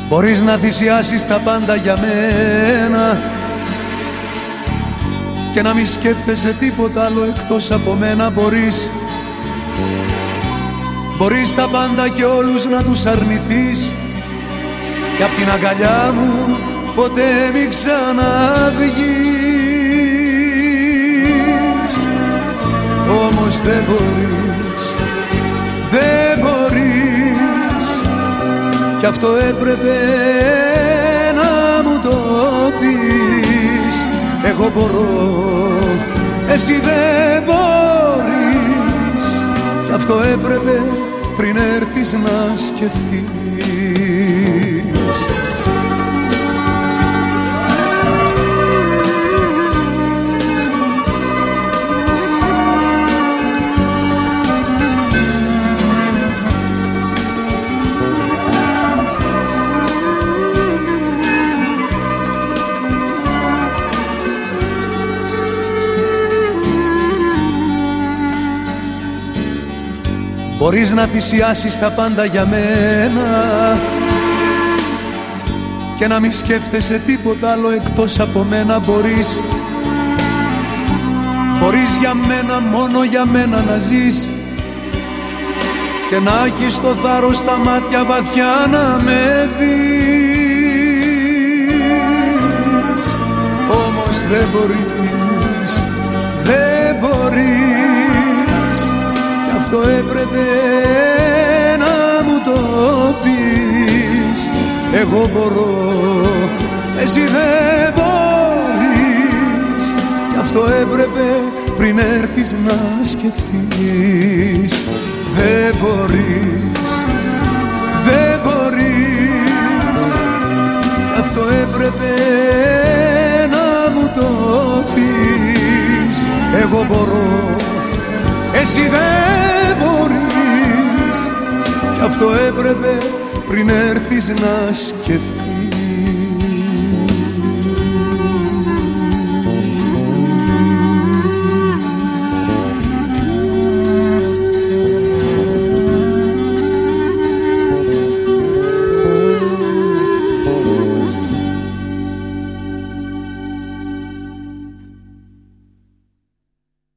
Μπορείς να θυσιάσεις τα πάντα για μένα και να μη σκέφτεσαι τίποτα άλλο εκτός από μένα. Μπορείς τα πάντα και όλους να τους αρνηθείς κι απ' την αγκαλιά μου ποτέ μη ξαναβγείς. Όμως δεν μπορείς κι αυτό έπρεπε να μου το πεις. Εγώ μπορώ, εσύ δεν μπορείς κι αυτό έπρεπε πριν έρθεις να σκεφτείς. Μπορείς να θυσιάσεις τα πάντα για μένα και να μη σκέφτεσαι τίποτα άλλο εκτός από μένα. Μπορείς για μένα, μόνο για μένα να ζεις και να έχεις το θάρρος στα μάτια βαθιά να με δεις. Όμως δεν μπορείς κι αυτό έπρεπε να μου το πεις. Εγώ μπορώ, εσύ δεν μπορείς κι αυτό έπρεπε πριν έρθεις να σκεφτείς. Δεν μπορείς κι αυτό έπρεπε να μου το πεις. Εγώ μπορώ, εσύ δεν μπορείς κι αυτό έπρεπε πριν έρθεις να σκεφτείς.